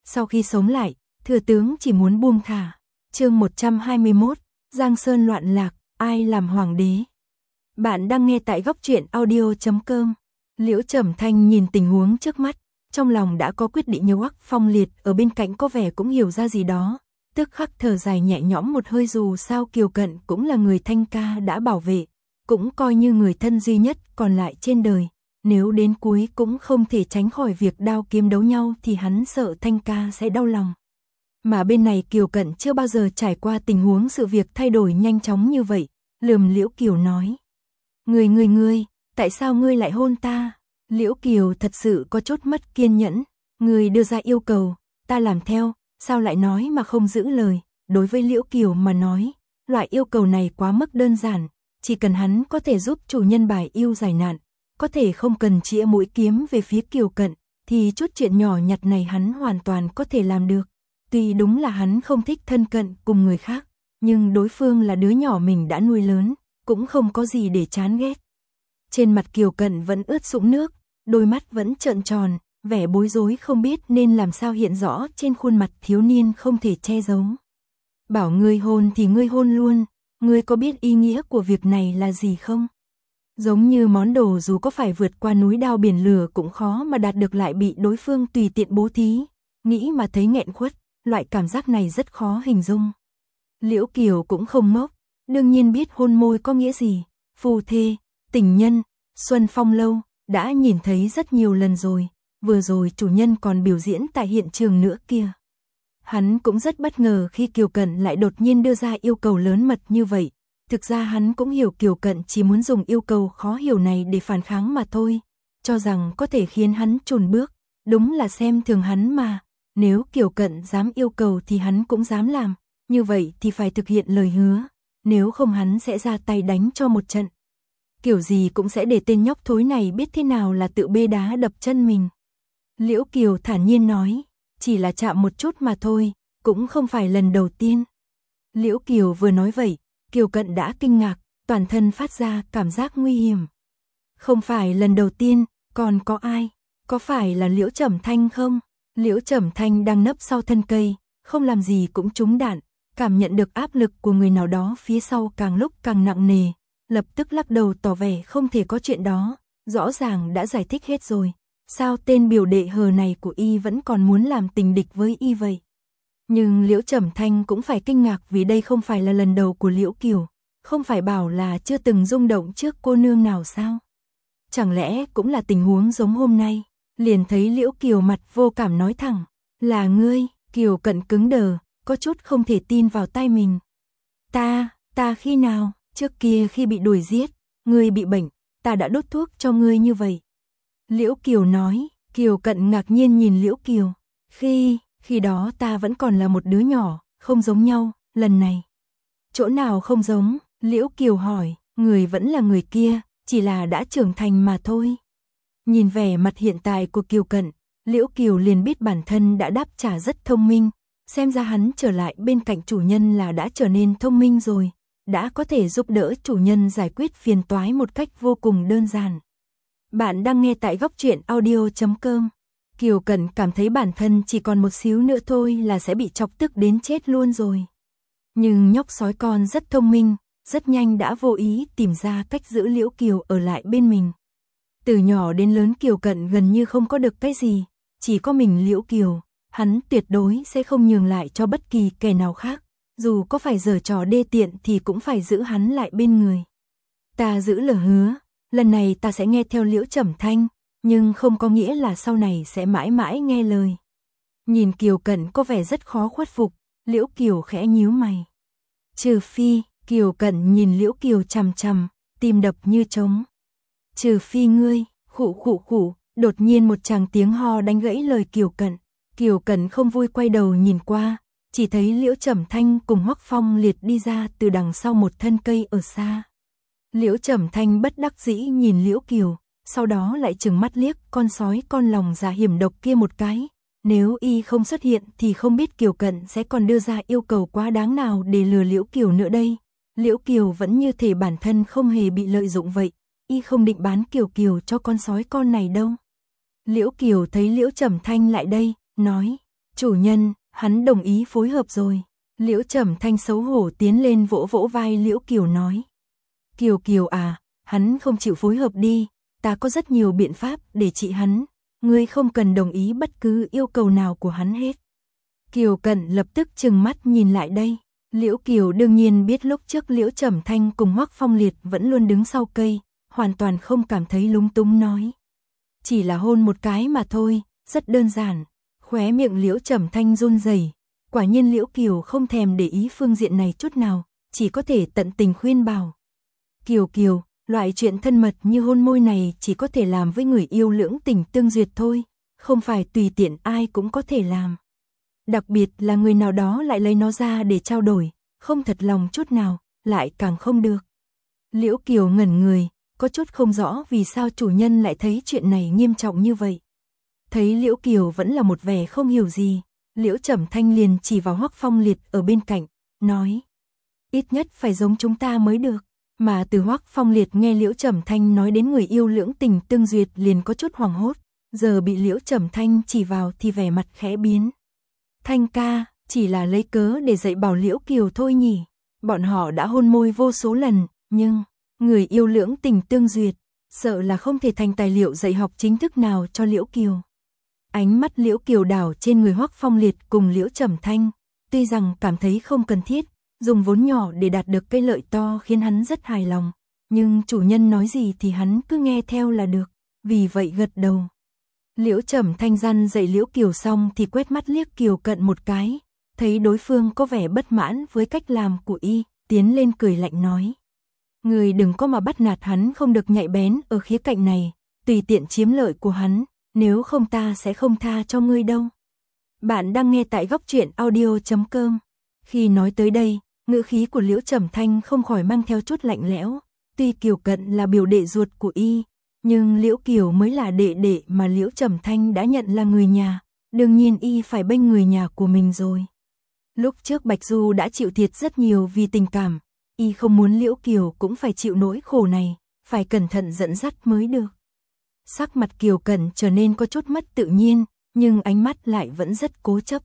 Sau khi sống lại, thừa tướng chỉ muốn buông thả. Chương 121, Giang Sơn loạn lạc, ai làm hoàng đế? Bạn đang nghe tại góc truyện audio.com. Liễu Trầm Thanh nhìn tình huống trước mắt, trong lòng đã có quyết định. Nhiều Hoắc Phong Liệt ở bên cạnh có vẻ cũng hiểu ra gì đó, tức khắc thở dài nhẹ nhõm một hơi. Dù sao Kiều Cận cũng là người Thanh ca đã bảo vệ, cũng coi như người thân duy nhất còn lại trên đời. Nếu đến cuối cũng không thể tránh khỏi việc đao kiếm đấu nhau thì hắn sợ Thanh ca sẽ đau lòng. Mà bên này Kiều Cận chưa bao giờ trải qua tình huống sự việc thay đổi nhanh chóng như vậy, lườm Liễu Kiều nói: Ngươi, tại sao ngươi lại hôn ta? Liễu Kiều thật sự có chút mất kiên nhẫn. Ngươi đưa ra yêu cầu, ta làm theo, sao lại nói mà không giữ lời? Đối với Liễu Kiều mà nói, loại yêu cầu này quá mức đơn giản, chỉ cần hắn có thể giúp chủ nhân bài yêu giải nạn, có thể không cần chĩa mũi kiếm về phía Kiều Cận, thì chút chuyện nhỏ nhặt này hắn hoàn toàn có thể làm được. Tuy đúng là hắn không thích thân cận cùng người khác, nhưng đối phương là đứa nhỏ mình đã nuôi lớn, cũng không có gì để chán ghét. Trên mặt Kiều Cận vẫn ướt sũng nước, đôi mắt vẫn trợn tròn, vẻ bối rối không biết nên làm sao hiện rõ trên khuôn mặt thiếu niên không thể che giấu. Bảo ngươi hôn thì ngươi hôn luôn, ngươi có biết ý nghĩa của việc này là gì không? Giống như món đồ dù có phải vượt qua núi đao biển lửa cũng khó mà đạt được lại bị đối phương tùy tiện bố thí, nghĩ mà thấy nghẹn khuất, loại cảm giác này rất khó hình dung. Liễu Kiều cũng không ngốc, đương nhiên biết hôn môi có nghĩa gì, phu thê, tình nhân, Xuân Phong lâu, đã nhìn thấy rất nhiều lần rồi, vừa rồi chủ nhân còn biểu diễn tại hiện trường nữa kia. Hắn cũng rất bất ngờ khi Kiều Cận lại đột nhiên đưa ra yêu cầu lớn mật như vậy. Thực ra hắn cũng hiểu Kiều Cận chỉ muốn dùng yêu cầu khó hiểu này để phản kháng mà thôi, cho rằng có thể khiến hắn chùn bước, đúng là xem thường hắn mà. Nếu Kiều Cận dám yêu cầu thì hắn cũng dám làm, như vậy thì phải thực hiện lời hứa, nếu không hắn sẽ ra tay đánh cho một trận. Kiểu gì cũng sẽ để tên nhóc thối này biết thế nào là tự bê đá đập chân mình. Liễu Kiều thản nhiên nói, chỉ là chạm một chút mà thôi, cũng không phải lần đầu tiên. Liễu Kiều vừa nói vậy, Kiều Cận đã kinh ngạc, toàn thân phát ra cảm giác nguy hiểm. Không phải lần đầu tiên, còn có ai? Có phải là Liễu Trầm Thanh không? Liễu Trầm Thanh đang nấp sau thân cây, không làm gì cũng trúng đạn, cảm nhận được áp lực của người nào đó phía sau càng lúc càng nặng nề, lập tức lắc đầu tỏ vẻ không thể có chuyện đó, rõ ràng đã giải thích hết rồi, sao tên biểu đệ hờ này của y vẫn còn muốn làm tình địch với y vậy? Nhưng Liễu Trầm Thanh cũng phải kinh ngạc vì đây không phải là lần đầu của Liễu Kiều, không phải bảo là chưa từng rung động trước cô nương nào sao? Chẳng lẽ cũng là tình huống giống hôm nay? Liền thấy Liễu Kiều mặt vô cảm nói thẳng, là ngươi. Kiều Cận cứng đờ, có chút không thể tin vào tai mình. Ta khi nào? Trước kia khi bị đuổi giết, ngươi bị bệnh, ta đã đốt thuốc cho ngươi như vậy. Liễu Kiều nói. Kiều Cận ngạc nhiên nhìn Liễu Kiều. Khi đó ta vẫn còn là một đứa nhỏ, không giống nhau, lần này. Chỗ nào không giống? Liễu Kiều hỏi. Người vẫn là người kia, chỉ là đã trưởng thành mà thôi. Nhìn vẻ mặt hiện tại của Kiều Cận, Liễu Kiều liền biết bản thân đã đáp trả rất thông minh, xem ra hắn trở lại bên cạnh chủ nhân là đã trở nên thông minh rồi, đã có thể giúp đỡ chủ nhân giải quyết phiền toái một cách vô cùng đơn giản. Bạn đang nghe tại góc truyện audio.com. Kiều Cận cảm thấy bản thân chỉ còn một xíu nữa thôi là sẽ bị chọc tức đến chết luôn rồi. Nhưng nhóc sói con rất thông minh, rất nhanh đã vô ý tìm ra cách giữ Liễu Kiều ở lại bên mình. Từ nhỏ đến lớn Kiều Cận gần như không có được cái gì, chỉ có mình Liễu Kiều, hắn tuyệt đối sẽ không nhường lại cho bất kỳ kẻ nào khác, dù có phải giở trò đê tiện thì cũng phải giữ hắn lại bên người. Ta giữ lời hứa, lần này ta sẽ nghe theo Liễu Trầm Thanh, nhưng không có nghĩa là sau này sẽ mãi mãi nghe lời. Nhìn Kiều Cận có vẻ rất khó khuất phục, Liễu Kiều khẽ nhíu mày. Trừ phi, Kiều Cận nhìn Liễu Kiều chằm chằm, tim đập như trống. Trừ phi ngươi, khụ, đột nhiên một tràng tiếng ho đánh gãy lời Kiều Cận. Kiều Cận không vui quay đầu nhìn qua, chỉ thấy Liễu Trầm Thanh cùng Hoắc Phong Liệt đi ra từ đằng sau một thân cây ở xa. Liễu Trầm Thanh bất đắc dĩ nhìn Liễu Kiều, sau đó lại trừng mắt liếc con sói con lòng già hiểm độc kia một cái. Nếu y không xuất hiện thì không biết Kiều Cận sẽ còn đưa ra yêu cầu quá đáng nào để lừa Liễu Kiều nữa đây. Liễu Kiều vẫn như thể bản thân không hề bị lợi dụng vậy, y không định bán Kiều Kiều cho con sói con này đâu. Liễu Kiều thấy Liễu Trầm Thanh lại đây, nói, Chủ nhân, hắn đồng ý phối hợp rồi. Liễu Trầm Thanh xấu hổ tiến lên vỗ vỗ vai Liễu Kiều nói. Kiều Kiều à, hắn không chịu phối hợp đi, ta có rất nhiều biện pháp để trị hắn, ngươi không cần đồng ý bất cứ yêu cầu nào của hắn hết. Kiều Cận lập tức trừng mắt nhìn lại đây. Liễu Kiều đương nhiên biết lúc trước Liễu Trầm Thanh cùng Hoắc Phong Liệt vẫn luôn đứng sau cây, hoàn toàn không cảm thấy lúng túng nói. Chỉ là hôn một cái mà thôi, rất đơn giản. Khóe miệng Liễu Trầm Thanh run rẩy. Quả nhiên Liễu Kiều không thèm để ý phương diện này chút nào, chỉ có thể tận tình khuyên bảo. Kiều Kiều, loại chuyện thân mật như hôn môi này chỉ có thể làm với người yêu lưỡng tình tương duyệt thôi, không phải tùy tiện ai cũng có thể làm. Đặc biệt là người nào đó lại lấy nó ra để trao đổi, không thật lòng chút nào, lại càng không được. Liễu Kiều ngẩn người, có chút không rõ vì sao chủ nhân lại thấy chuyện này nghiêm trọng như vậy. Thấy Liễu Kiều vẫn là một vẻ không hiểu gì, Liễu Trầm Thanh liền chỉ vào Hoắc Phong Liệt ở bên cạnh, nói. Ít nhất phải giống chúng ta mới được. Mà từ Hoắc Phong Liệt nghe Liễu Trầm Thanh nói đến người yêu lưỡng tình tương duyệt liền có chút hoảng hốt, giờ bị Liễu Trầm Thanh chỉ vào thì vẻ mặt khẽ biến. Thanh ca, chỉ là lấy cớ để dạy bảo Liễu Kiều thôi nhỉ. Bọn họ đã hôn môi vô số lần, nhưng người yêu lưỡng tình tương duyệt, sợ là không thể thành tài liệu dạy học chính thức nào cho Liễu Kiều. Ánh mắt Liễu Kiều đảo trên người Hoắc Phong Liệt cùng Liễu Trầm Thanh, tuy rằng cảm thấy không cần thiết, dùng vốn nhỏ để đạt được cái lợi to khiến hắn rất hài lòng, nhưng chủ nhân nói gì thì hắn cứ nghe theo là được, vì vậy gật đầu. Liễu Trầm Thanh răn dạy Liễu Kiều xong thì quét mắt liếc Kiều Cận một cái, thấy đối phương có vẻ bất mãn với cách làm của y, tiến lên cười lạnh nói. Người đừng có mà bắt nạt hắn không được nhạy bén ở khía cạnh này, tùy tiện chiếm lợi của hắn, nếu không ta sẽ không tha cho ngươi đâu. Bạn đang nghe tại góc truyện audio.com. Khi nói tới đây, ngữ khí của Liễu Trầm Thanh không khỏi mang theo chút lạnh lẽo, tuy Kiều Cận là biểu đệ ruột của y, nhưng Liễu Kiều mới là đệ đệ mà Liễu Trầm Thanh đã nhận là người nhà, đương nhiên y phải bênh người nhà của mình rồi. Lúc trước Bạch Du đã chịu thiệt rất nhiều vì tình cảm, y không muốn Liễu Kiều cũng phải chịu nỗi khổ này, phải cẩn thận dẫn dắt mới được. Sắc mặt Kiều Cận trở nên có chút mất tự nhiên, nhưng ánh mắt lại vẫn rất cố chấp.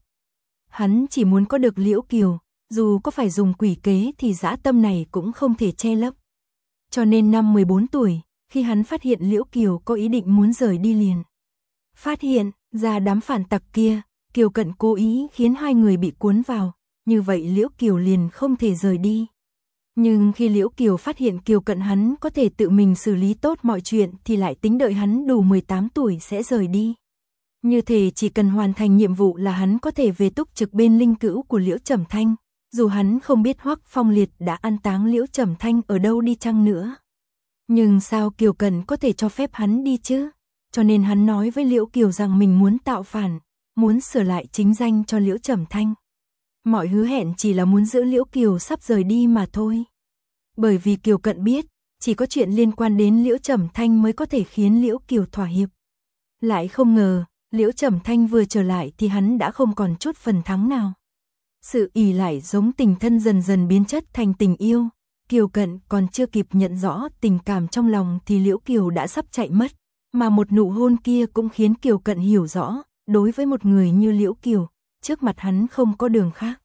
Hắn chỉ muốn có được Liễu Kiều, dù có phải dùng quỷ kế thì dã tâm này cũng không thể che lấp. Cho nên năm 14 tuổi, khi hắn phát hiện Liễu Kiều có ý định muốn rời đi liền. Phát hiện ra đám phản tặc kia, Kiều Cận cố ý khiến hai người bị cuốn vào, như vậy Liễu Kiều liền không thể rời đi. Nhưng khi Liễu Kiều phát hiện Kiều Cận hắn có thể tự mình xử lý tốt mọi chuyện thì lại tính đợi hắn đủ 18 tuổi sẽ rời đi. Như thế chỉ cần hoàn thành nhiệm vụ là hắn có thể về túc trực bên linh cữu của Liễu Trầm Thanh, dù hắn không biết Hoắc Phong Liệt đã an táng Liễu Trầm Thanh ở đâu đi chăng nữa. Nhưng sao Kiều Cận có thể cho phép hắn đi chứ? Cho nên hắn nói với Liễu Kiều rằng mình muốn tạo phản, muốn sửa lại chính danh cho Liễu Trầm Thanh. Mọi hứa hẹn chỉ là muốn giữ Liễu Kiều sắp rời đi mà thôi. Bởi vì Kiều Cận biết, chỉ có chuyện liên quan đến Liễu Trầm Thanh mới có thể khiến Liễu Kiều thỏa hiệp. Lại không ngờ, Liễu Trầm Thanh vừa trở lại thì hắn đã không còn chút phần thắng nào. Sự ỷ lại giống tình thân dần dần biến chất thành tình yêu. Kiều Cận còn chưa kịp nhận rõ tình cảm trong lòng thì Liễu Kiều đã sắp chạy mất. Mà một nụ hôn kia cũng khiến Kiều Cận hiểu rõ, đối với một người như Liễu Kiều, trước mặt hắn không có đường khác.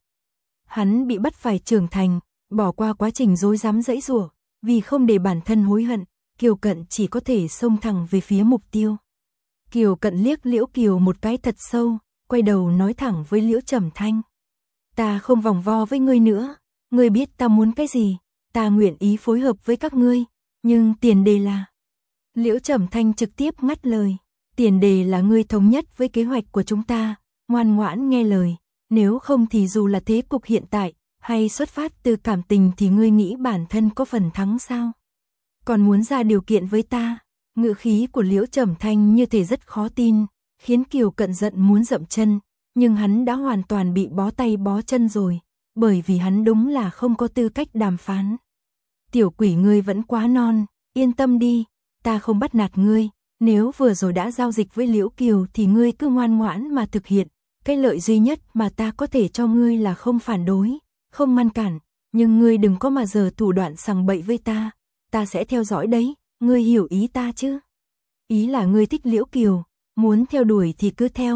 Hắn bị bắt phải trưởng thành, bỏ qua quá trình rối rắm giãy giụa, vì không để bản thân hối hận, Kiều Cận chỉ có thể xông thẳng về phía mục tiêu. Kiều Cận liếc Liễu Kiều một cái thật sâu, quay đầu nói thẳng với Liễu Trầm Thanh. Ta không vòng vo với ngươi nữa, ngươi biết ta muốn cái gì, ta nguyện ý phối hợp với các ngươi, nhưng tiền đề là... Liễu Trầm Thanh trực tiếp ngắt lời, tiền đề là ngươi thống nhất với kế hoạch của chúng ta, ngoan ngoãn nghe lời, nếu không thì dù là thế cục hiện tại, hay xuất phát từ cảm tình thì ngươi nghĩ bản thân có phần thắng sao? Còn muốn ra điều kiện với ta? Ngữ khí của Liễu Trầm Thanh như thể rất khó tin, khiến Kiều Cận giận muốn dậm chân, nhưng hắn đã hoàn toàn bị bó tay bó chân rồi, bởi vì hắn đúng là không có tư cách đàm phán. Tiểu quỷ ngươi vẫn quá non, yên tâm đi, ta không bắt nạt ngươi, nếu vừa rồi đã giao dịch với Liễu Kiều thì ngươi cứ ngoan ngoãn mà thực hiện, cái lợi duy nhất mà ta có thể cho ngươi là không phản đối, không ngăn cản, nhưng ngươi đừng có mà giở thủ đoạn sằng bậy với ta sẽ theo dõi đấy, ngươi hiểu ý ta chứ? Ý là ngươi thích Liễu Kiều, muốn theo đuổi thì cứ theo,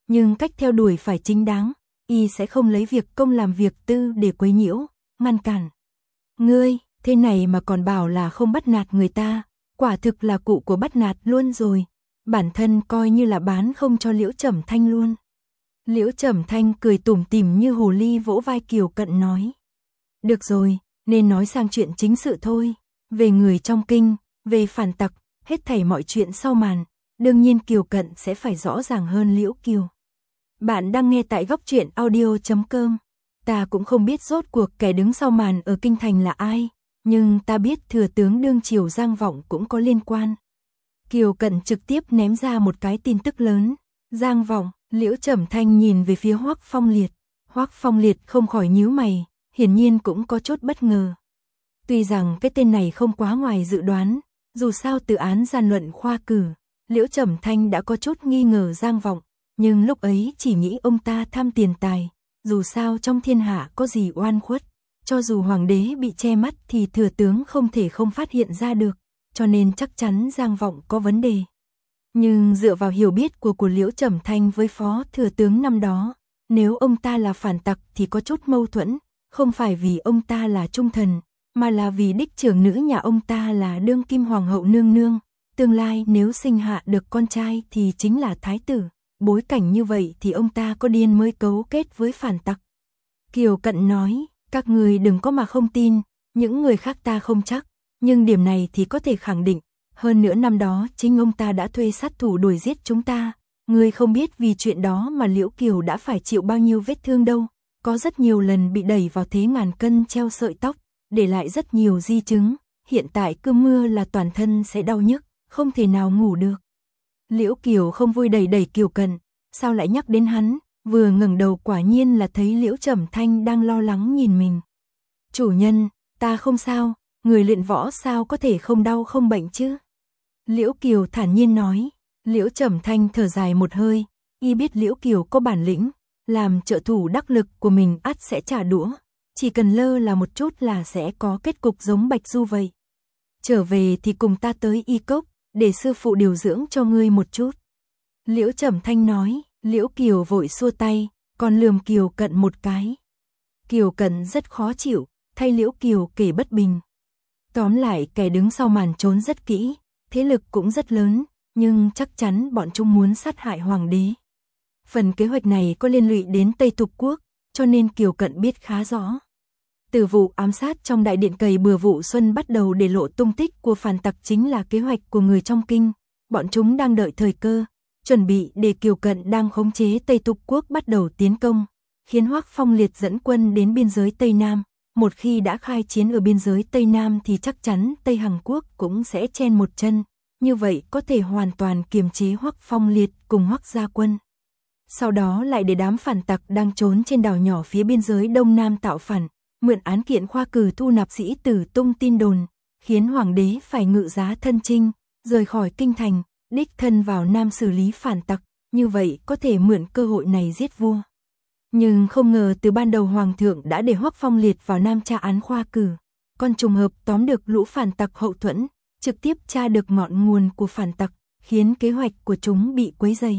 nhưng cách theo đuổi phải chính đáng, y sẽ không lấy việc công làm việc tư để quấy nhiễu, ngăn cản. Ngươi, thế này mà còn bảo là không bắt nạt người ta, quả thực là cụ của bắt nạt luôn rồi, bản thân coi như là bán không cho Liễu Trầm Thanh luôn. Liễu Trầm Thanh cười tủm tỉm như hồ ly vỗ vai Kiều Cận nói. Được rồi, nên nói sang chuyện chính sự thôi, về người trong kinh, về phản tặc, hết thảy mọi chuyện sau màn, đương nhiên Kiều Cận sẽ phải rõ ràng hơn Liễu Kiều. Bạn đang nghe tại góc truyện audio.com. Ta cũng không biết rốt cuộc kẻ đứng sau màn ở kinh thành là ai, nhưng ta biết thừa tướng đương triều Giang Vọng cũng có liên quan. Kiều Cận trực tiếp ném ra một cái tin tức lớn. Giang Vọng, Liễu Trầm Thanh nhìn về phía Hoắc Phong Liệt. Hoắc Phong Liệt không khỏi nhíu mày, hiển nhiên cũng có chút bất ngờ. Tuy rằng cái tên này không quá ngoài dự đoán, dù sao từ án gian luận khoa cử, Liễu Trầm Thanh đã có chút nghi ngờ Giang Vọng, nhưng lúc ấy chỉ nghĩ ông ta tham tiền tài, dù sao trong thiên hạ có gì oan khuất, cho dù hoàng đế bị che mắt thì thừa tướng không thể không phát hiện ra được, cho nên chắc chắn Giang Vọng có vấn đề. Nhưng dựa vào hiểu biết của Liễu Trầm Thanh với phó thừa tướng năm đó, nếu ông ta là phản tặc thì có chút mâu thuẫn, không phải vì ông ta là trung thần, mà là vì đích trưởng nữ nhà ông ta là đương kim hoàng hậu nương nương, tương lai nếu sinh hạ được con trai thì chính là thái tử, bối cảnh như vậy thì ông ta có điên mới cấu kết với phản tặc. Kiều Cận nói, các người đừng có mà không tin, những người khác ta không chắc, nhưng điểm này thì có thể khẳng định, hơn nữa năm đó chính ông ta đã thuê sát thủ đuổi giết chúng ta, người không biết vì chuyện đó mà Liễu Kiều đã phải chịu bao nhiêu vết thương đâu, có rất nhiều lần bị đẩy vào thế ngàn cân treo sợi tóc, để lại rất nhiều di chứng, hiện tại cơn mưa là toàn thân sẽ đau nhức, không thể nào ngủ được. Liễu Kiều không vui đẩy đẩy Kiều Cận, sao lại nhắc đến hắn, vừa ngẩng đầu quả nhiên là thấy Liễu Trầm Thanh đang lo lắng nhìn mình. Chủ nhân, ta không sao, người luyện võ sao có thể không đau không bệnh chứ? Liễu Kiều thản nhiên nói. Liễu Trầm Thanh thở dài một hơi, y biết Liễu Kiều có bản lĩnh, làm trợ thủ đắc lực của mình ắt sẽ trả đũa, chỉ cần lơ là một chút là sẽ có kết cục giống Bạch Du vậy. Trở về thì cùng ta tới y cốc, để sư phụ điều dưỡng cho ngươi một chút. Liễu Trầm Thanh nói. Liễu Kiều vội xua tay, còn lườm Kiều Cận một cái. Kiều Cận rất khó chịu, thay Liễu Kiều kể bất bình. Tóm lại kẻ đứng sau màn trốn rất kỹ, thế lực cũng rất lớn, nhưng chắc chắn bọn chúng muốn sát hại hoàng đế. Phần kế hoạch này có liên lụy đến Tây Thục Quốc, cho nên Kiều Cận biết khá rõ. Từ vụ ám sát trong đại điện cày bừa vụ xuân bắt đầu để lộ tung tích của phản tặc chính là kế hoạch của người trong kinh, bọn chúng đang đợi thời cơ, chuẩn bị để Kiều Cận đang khống chế Tây Thục Quốc bắt đầu tiến công, khiến Hoắc Phong Liệt dẫn quân đến biên giới Tây Nam. Một khi đã khai chiến ở biên giới Tây Nam thì chắc chắn Tây Hằng Quốc cũng sẽ chen một chân, như vậy có thể hoàn toàn kiềm chế Hoắc Phong Liệt cùng Hoắc gia quân. Sau đó lại để đám phản tặc đang trốn trên đảo nhỏ phía biên giới Đông Nam tạo phản, mượn án kiện khoa cử thu nạp sĩ tử tung tin đồn, khiến hoàng đế phải ngự giá thân chinh, rời khỏi kinh thành, đích thân vào Nam xử lý phản tặc, như vậy có thể mượn cơ hội này giết vua. Nhưng không ngờ từ ban đầu hoàng thượng đã để Hoắc Phong Liệt vào Nam tra án khoa cử, còn trùng hợp tóm được lũ phản tặc hậu thuẫn, trực tiếp tra được ngọn nguồn của phản tặc, khiến kế hoạch của chúng bị quấy rầy.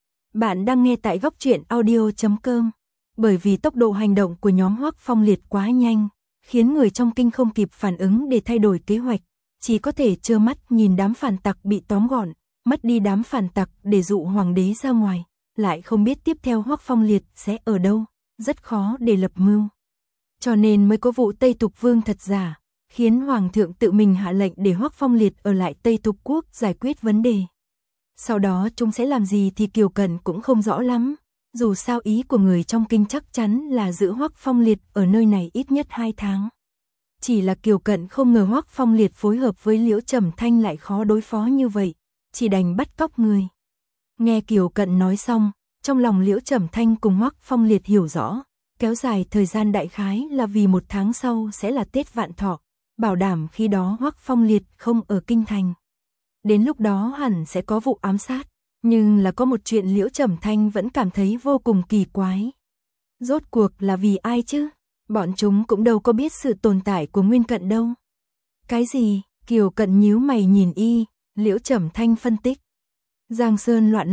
Bạn đang nghe tại góc truyện audio.com. Bởi vì tốc độ hành động của nhóm Hoắc Phong Liệt quá nhanh, khiến người trong kinh không kịp phản ứng để thay đổi kế hoạch, chỉ có thể trơ mắt nhìn đám phản tặc bị tóm gọn, mất đi đám phản tặc để dụ hoàng đế ra ngoài, lại không biết tiếp theo Hoắc Phong Liệt sẽ ở đâu, rất khó để lập mưu. Cho nên mới có vụ Tây Thục Vương thật giả, khiến hoàng thượng tự mình hạ lệnh để Hoắc Phong Liệt ở lại Tây Thục Quốc giải quyết vấn đề. Sau đó chúng sẽ làm gì thì Kiều Cận cũng không rõ lắm, dù sao ý của người trong kinh chắc chắn là giữ Hoắc Phong Liệt ở nơi này ít nhất 2 tháng. Chỉ là Kiều Cận không ngờ Hoắc Phong Liệt phối hợp với Liễu Trầm Thanh lại khó đối phó như vậy, chỉ đành bắt cóc người. Nghe Kiều Cận nói xong, trong lòng Liễu Trầm Thanh cùng Hoắc Phong Liệt hiểu rõ, kéo dài thời gian đại khái là vì 1 tháng sau sẽ là Tết Vạn Thọ, bảo đảm khi đó Hoắc Phong Liệt không ở kinh thành. Đến lúc đó hẳn sẽ có vụ ám sát, nhưng là có một chuyện Liễu Trầm Thanh vẫn cảm thấy vô cùng kỳ quái. Rốt cuộc là vì ai chứ? Bọn chúng cũng đâu có biết sự tồn tại của Nguyên Cận đâu. Cái gì? Kiều Cận nhíu mày nhìn y, Liễu Trầm Thanh phân tích. Giang Sơn loạn lạc,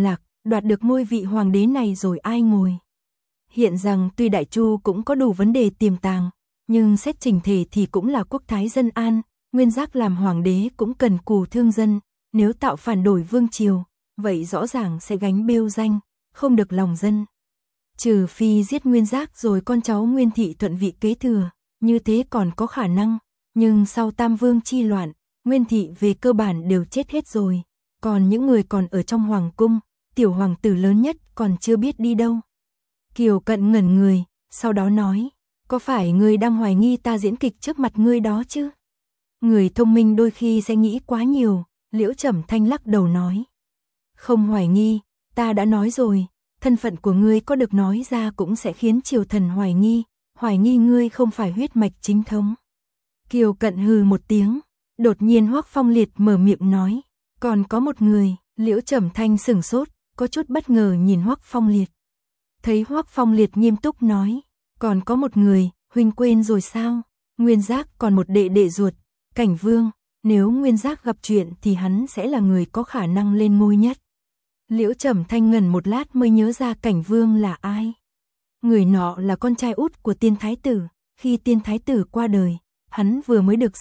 đoạt được ngôi vị hoàng đế này rồi ai ngồi. Hiện rằng tuy Đại Chu cũng có đủ vấn đề tiềm tàng, nhưng xét chỉnh thể thì cũng là quốc thái dân an, Nguyên Giác làm hoàng đế cũng cần cù thương dân, nếu tạo phản đổi vương triều, vậy rõ ràng sẽ gánh bêu danh, không được lòng dân. Trừ phi giết Nguyên Giác rồi con cháu Nguyên Thị thuận vị kế thừa, như thế còn có khả năng, nhưng sau Tam Vương chi loạn, Nguyên Thị về cơ bản đều chết hết rồi, còn những người còn ở trong hoàng cung, tiểu hoàng tử lớn nhất còn chưa biết đi đâu. Kiều Cận ngẩn người, sau đó nói, có phải ngươi đang hoài nghi ta diễn kịch trước mặt ngươi đó chứ? Người thông minh đôi khi sẽ nghĩ quá nhiều, Liễu Trầm Thanh lắc đầu nói. Không hoài nghi, ta đã nói rồi, thân phận của ngươi có được nói ra cũng sẽ khiến triều thần hoài nghi ngươi không phải huyết mạch chính thống. Kiều Cận hừ một tiếng, đột nhiên Hoắc Phong Liệt mở miệng nói, còn có một người. Liễu Trầm Thanh sửng sốt, có chút bất ngờ nhìn Hoắc Phong Liệt. Thấy Hoắc Phong Liệt nghiêm túc nói, còn có một người, huynh quên rồi sao? Nguyên Giác còn một đệ đệ ruột, Cảnh Vương, nếu Nguyên Giác gặp chuyện thì hắn sẽ là người có khả năng lên ngôi nhất. Liễu Trầm Thanh ngẩn một lát mới nhớ ra Cảnh Vương là ai. Người nọ là con trai út của Tiên Thái Tử, khi Tiên Thái Tử qua đời, hắn vừa mới được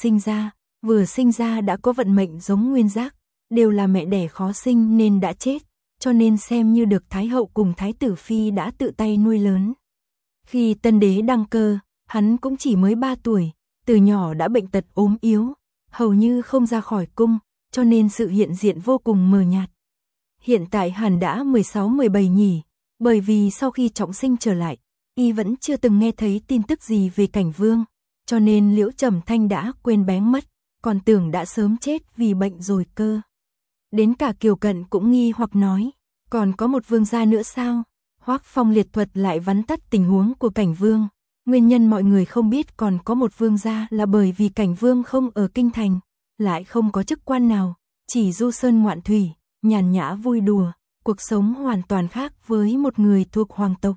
vừa sinh ra đã có vận mệnh giống Nguyên Giác, đều là mẹ đẻ khó sinh nên đã chết, cho nên xem như được Thái Hậu cùng Thái Tử Phi đã tự tay nuôi lớn. Khi tân đế đăng cơ, hắn cũng chỉ mới 3 tuổi, từ nhỏ đã bệnh tật ốm yếu, hầu như không ra khỏi cung, cho nên sự hiện diện vô cùng mờ nhạt. Hiện tại hẳn đã 16-17 nhỉ, bởi vì sau khi trọng sinh trở lại, y vẫn chưa từng nghe thấy tin tức gì về Cảnh Vương, cho nên Liễu Trầm Thanh đã quên bén mất, còn tưởng đã sớm chết vì bệnh rồi cơ. Đến cả Kiều Cận cũng nghi hoặc nói, còn có một vương gia nữa sao? Hoắc Phong Liệt thuật lại vắn tắt tình huống của Cảnh Vương. Nguyên nhân mọi người không biết còn có một vương gia là bởi vì Cảnh Vương không ở kinh thành, lại không có chức quan nào, chỉ du sơn ngoạn thủy, nhàn nhã vui đùa, cuộc sống hoàn toàn khác với một người thuộc hoàng tộc.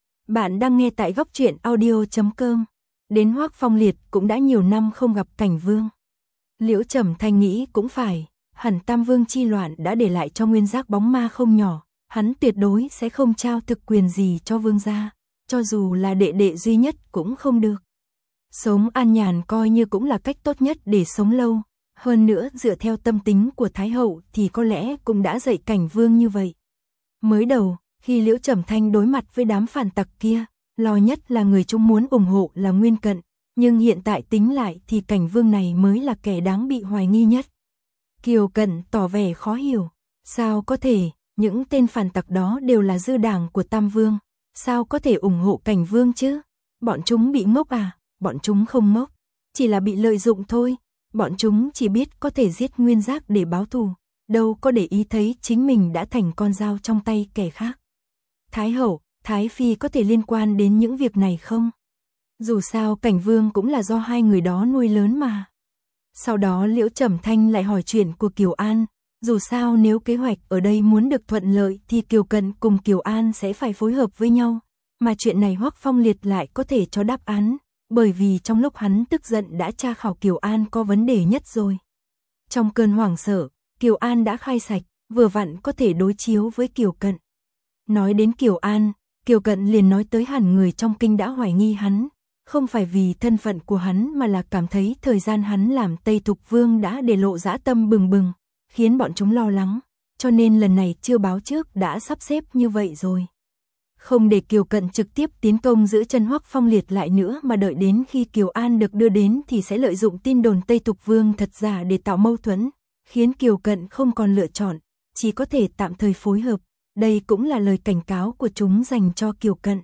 Bạn đang nghe tại Góc Truyện Audio.com. Đến Hoắc Phong Liệt cũng đã nhiều năm không gặp Cảnh Vương. Liễu Trầm Thanh nghĩ cũng phải, hẳn Tam Vương chi loạn đã để lại cho Nguyên Giác bóng ma không nhỏ, hắn tuyệt đối sẽ không trao thực quyền gì cho vương gia, cho dù là đệ đệ duy nhất cũng không được. Sống an nhàn coi như cũng là cách tốt nhất để sống lâu, hơn nữa dựa theo tâm tính của Thái Hậu thì có lẽ cũng đã dạy Cảnh Vương như vậy. Mới đầu, khi Liễu Trầm Thanh đối mặt với đám phản tặc kia, lo nhất là người chúng muốn ủng hộ là Nguyên Cận, nhưng hiện tại tính lại thì Cảnh Vương này mới là kẻ đáng bị hoài nghi nhất. Kiều Cận tỏ vẻ khó hiểu, sao có thể, những tên phản tặc đó đều là dư đảng của Tam Vương, sao có thể ủng hộ Cảnh Vương chứ? Bọn chúng bị ngốc à? Bọn chúng không ngốc, chỉ là bị lợi dụng thôi, bọn chúng chỉ biết có thể giết Nguyên Giác để báo thù, đâu có để ý thấy chính mình đã thành con dao trong tay kẻ khác. Thái Hậu, Thái Phi có thể liên quan đến những việc này không? Dù sao Cảnh Vương cũng là do hai người đó nuôi lớn mà. Sau đó Liễu Trầm Thanh lại hỏi chuyện của Kiều An, dù sao nếu kế hoạch ở đây muốn được thuận lợi thì Kiều Cận cùng Kiều An sẽ phải phối hợp với nhau, mà chuyện này Hoắc Phong Liệt lại có thể cho đáp án, bởi vì trong lúc hắn tức giận đã tra khảo Kiều An có vấn đề nhất rồi. Trong cơn hoảng sợ, Kiều An đã khai sạch, vừa vặn có thể đối chiếu với Kiều Cận. Nói đến Kiều An, Kiều Cận liền nói tới hẳn người trong kinh đã hoài nghi hắn, không phải vì thân phận của hắn mà là cảm thấy thời gian hắn làm Tây Thục Vương đã để lộ dã tâm bừng bừng, khiến bọn chúng lo lắng, cho nên lần này chưa báo trước đã sắp xếp như vậy rồi. Không để Kiều Cận trực tiếp tiến công giữ chân Hoắc Phong Liệt lại nữa mà đợi đến khi Kiều An được đưa đến thì sẽ lợi dụng tin đồn Tây Thục Vương thật giả để tạo mâu thuẫn, khiến Kiều Cận không còn lựa chọn, chỉ có thể tạm thời phối hợp. Đây cũng là lời cảnh cáo của chúng dành cho Kiều Cận.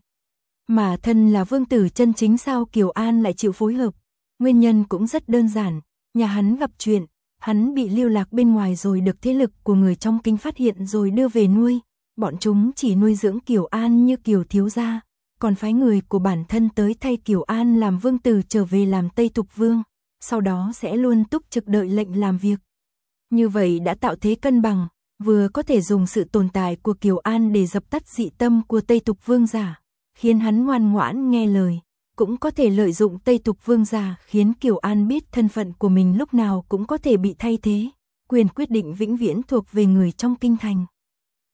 Mà thân là vương tử chân chính sao Kiều An lại chịu phối hợp? Nguyên nhân cũng rất đơn giản, nhà hắn gặp chuyện, hắn bị lưu lạc bên ngoài rồi được thế lực của người trong kinh phát hiện rồi đưa về nuôi. Bọn chúng chỉ nuôi dưỡng Kiều An như Kiều thiếu gia, còn phái người của bản thân tới thay Kiều An làm vương tử trở về làm Tây Thục Vương, sau đó sẽ luôn túc trực đợi lệnh làm việc. Như vậy đã tạo thế cân bằng, vừa có thể dùng sự tồn tại của Kiều An để dập tắt dị tâm của Tây Thục Vương giả, khiến hắn ngoan ngoãn nghe lời, cũng có thể lợi dụng Tây Thục Vương giả khiến Kiều An biết thân phận của mình lúc nào cũng có thể bị thay thế, quyền quyết định vĩnh viễn thuộc về người trong kinh thành.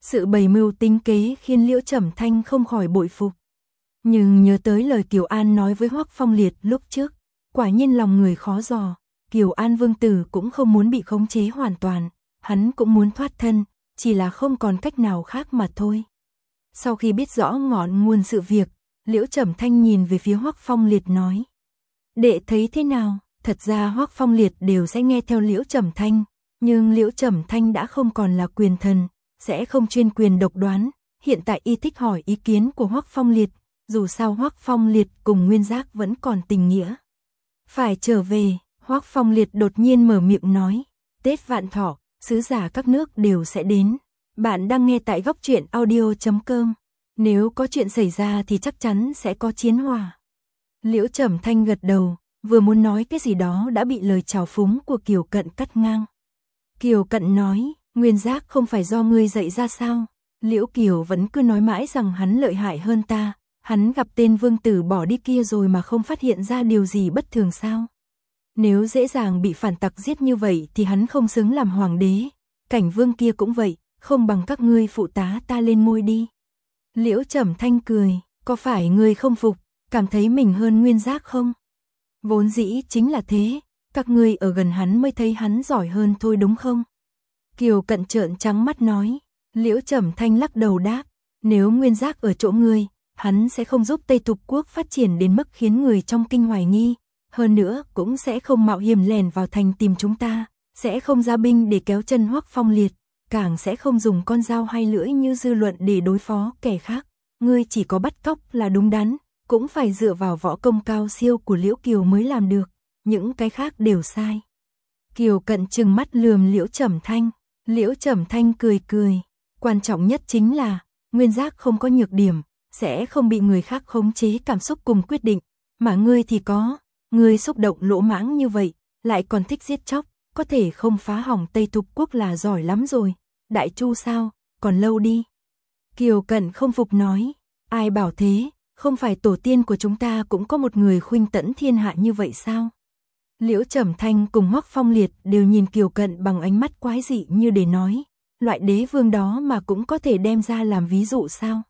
Sự bày mưu tính kế khiến Liễu Trầm Thanh không khỏi bội phục. Nhưng nhớ tới lời Kiều An nói với Hoắc Phong Liệt lúc trước, quả nhiên lòng người khó dò, Kiều An vương tử cũng không muốn bị khống chế hoàn toàn, hắn cũng muốn thoát thân, chỉ là không còn cách nào khác mà thôi. Sau khi biết rõ ngọn nguồn sự việc, Liễu Trầm Thanh nhìn về phía Hoắc Phong Liệt nói: "Đệ thấy thế nào?" Thật ra Hoắc Phong Liệt đều sẽ nghe theo Liễu Trầm Thanh, nhưng Liễu Trầm Thanh đã không còn là quyền thần, sẽ không chuyên quyền độc đoán, hiện tại y thích hỏi ý kiến của Hoắc Phong Liệt, dù sao Hoắc Phong Liệt cùng Nguyên Giác vẫn còn tình nghĩa. Phải trở về, Hoắc Phong Liệt đột nhiên mở miệng nói: "Tết Vạn Thọ, sứ giả các nước đều sẽ đến." Bạn đang nghe tại góc truyện audio.com. Nếu có chuyện xảy ra thì chắc chắn sẽ có chiến hòa. Liễu Trầm Thanh gật đầu, vừa muốn nói cái gì đó đã bị lời chào phúng của Kiều Cận cắt ngang. Kiều Cận nói: "Nguyên Giác không phải do ngươi dạy ra sao?" Liễu Kiều vẫn cứ nói mãi rằng hắn lợi hại hơn ta, hắn gặp tên vương tử bỏ đi kia rồi mà không phát hiện ra điều gì bất thường sao? Nếu dễ dàng bị phản tặc giết như vậy thì hắn không xứng làm hoàng đế, Cảnh Vương kia cũng vậy, không bằng các ngươi phụ tá ta lên ngôi đi. Liễu Trầm Thanh cười: "Có phải ngươi không phục, cảm thấy mình hơn Nguyên Giác không? Vốn dĩ chính là thế, các ngươi ở gần hắn mới thấy hắn giỏi hơn thôi đúng không?" Kiều Cận trợn trắng mắt nói. Liễu Trầm Thanh lắc đầu đáp: "Nếu Nguyên Giác ở chỗ ngươi, hắn sẽ không giúp Tây Thục Quốc phát triển đến mức khiến người trong kinh hoài nghi, hơn nữa cũng sẽ không mạo hiểm lèn vào thành tìm chúng ta, sẽ không ra binh để kéo chân Hoắc Phong Liệt, càng sẽ không dùng con dao hai lưỡi như dư luận để đối phó kẻ khác. Ngươi chỉ có bắt cóc là đúng đắn, cũng phải dựa vào võ công cao siêu của Liễu Kiều mới làm được, những cái khác đều sai." Kiều Cận trừng mắt lườm Liễu Trầm Thanh. Liễu Trầm Thanh cười cười: "Quan trọng nhất chính là Nguyên Giác không có nhược điểm, sẽ không bị người khác khống chế cảm xúc cùng quyết định, mà ngươi thì có, ngươi xúc động lỗ mãng như vậy, lại còn thích giết chóc, có thể không phá hỏng Tây Thục Quốc là giỏi lắm rồi. Đại Chu sao, còn lâu đi." Kiều Cận không phục nói: "Ai bảo thế, không phải tổ tiên của chúng ta cũng có một người khuynh tẫn thiên hạ như vậy sao?" Liễu Trầm Thanh cùng Hoắc Phong Liệt đều nhìn Kiều Cận bằng ánh mắt quái dị như để nói: "Loại đế vương đó mà cũng có thể đem ra làm ví dụ sao?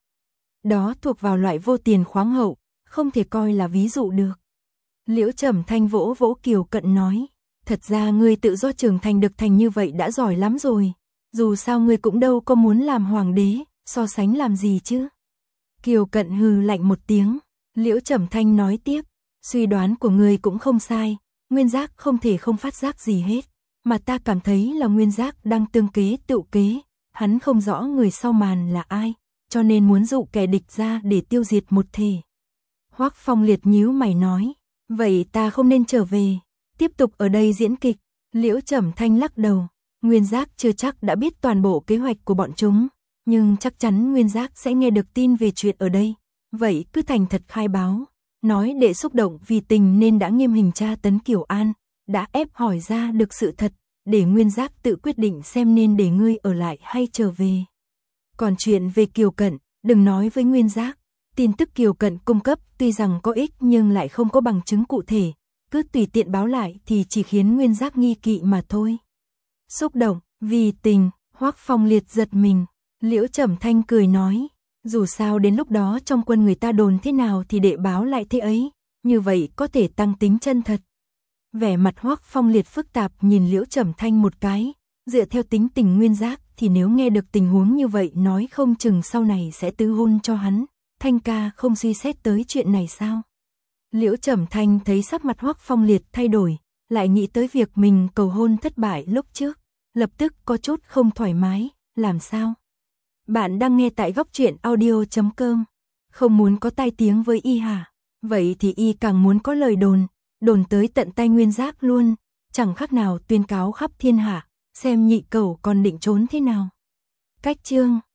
Đó thuộc vào loại vô tiền khoáng hậu, không thể coi là ví dụ được." Liễu Trầm Thanh vỗ vỗ Kiều Cận nói: "Thật ra ngươi tự do trưởng thành được thành như vậy đã giỏi lắm rồi, dù sao ngươi cũng đâu có muốn làm hoàng đế, so sánh làm gì chứ?" Kiều Cận hừ lạnh một tiếng. Liễu Trầm Thanh nói tiếp: "Suy đoán của ngươi cũng không sai, Nguyên Giác không thể không phát giác gì hết, mà ta cảm thấy là Nguyên Giác đang tương kế tựu kế, hắn không rõ người sau màn là ai, cho nên muốn dụ kẻ địch ra để tiêu diệt một thể." Hoắc Phong Liệt nhíu mày nói: "Vậy ta không nên trở về, tiếp tục ở đây diễn kịch?" Liễu Trầm Thanh lắc đầu: "Nguyên Giác chưa chắc đã biết toàn bộ kế hoạch của bọn chúng, nhưng chắc chắn Nguyên Giác sẽ nghe được tin về chuyện ở đây, vậy cứ thành thật khai báo, nói đệ xúc động vì tình nên đã nghiêm hình tra tấn Kiều An, đã ép hỏi ra được sự thật, để Nguyên Giác tự quyết định xem nên để ngươi ở lại hay trở về. Còn chuyện về Kiều Cận, đừng nói với Nguyên Giác, tin tức Kiều Cận cung cấp tuy rằng có ích nhưng lại không có bằng chứng cụ thể, cứ tùy tiện báo lại thì chỉ khiến Nguyên Giác nghi kỵ mà thôi." Xúc động, vì tình, Hoắc Phong Liệt giật mình. Liễu Trầm Thanh cười nói: "Dù sao đến lúc đó trong quân người ta đồn thế nào thì đệ báo lại thế ấy, như vậy có thể tăng tính chân thật." Vẻ mặt Hoắc Phong Liệt phức tạp nhìn Liễu Trầm Thanh một cái, dựa theo tính tình Nguyên Giác thì nếu nghe được tình huống như vậy nói không chừng sau này sẽ tứ hôn cho hắn, Thanh ca không suy xét tới chuyện này sao? Liễu Trầm Thanh thấy sắc mặt Hoắc Phong Liệt thay đổi, lại nghĩ tới việc mình cầu hôn thất bại lúc trước, lập tức có chút không thoải mái, làm sao? Bạn đang nghe tại góc truyện audio.com. Không muốn có tai tiếng với y hả? Vậy thì y càng muốn có lời đồn tới tận tay Nguyên Giác luôn, chẳng khác nào tuyên cáo khắp thiên hạ, xem nhị cẩu còn định trốn thế nào. Cách chương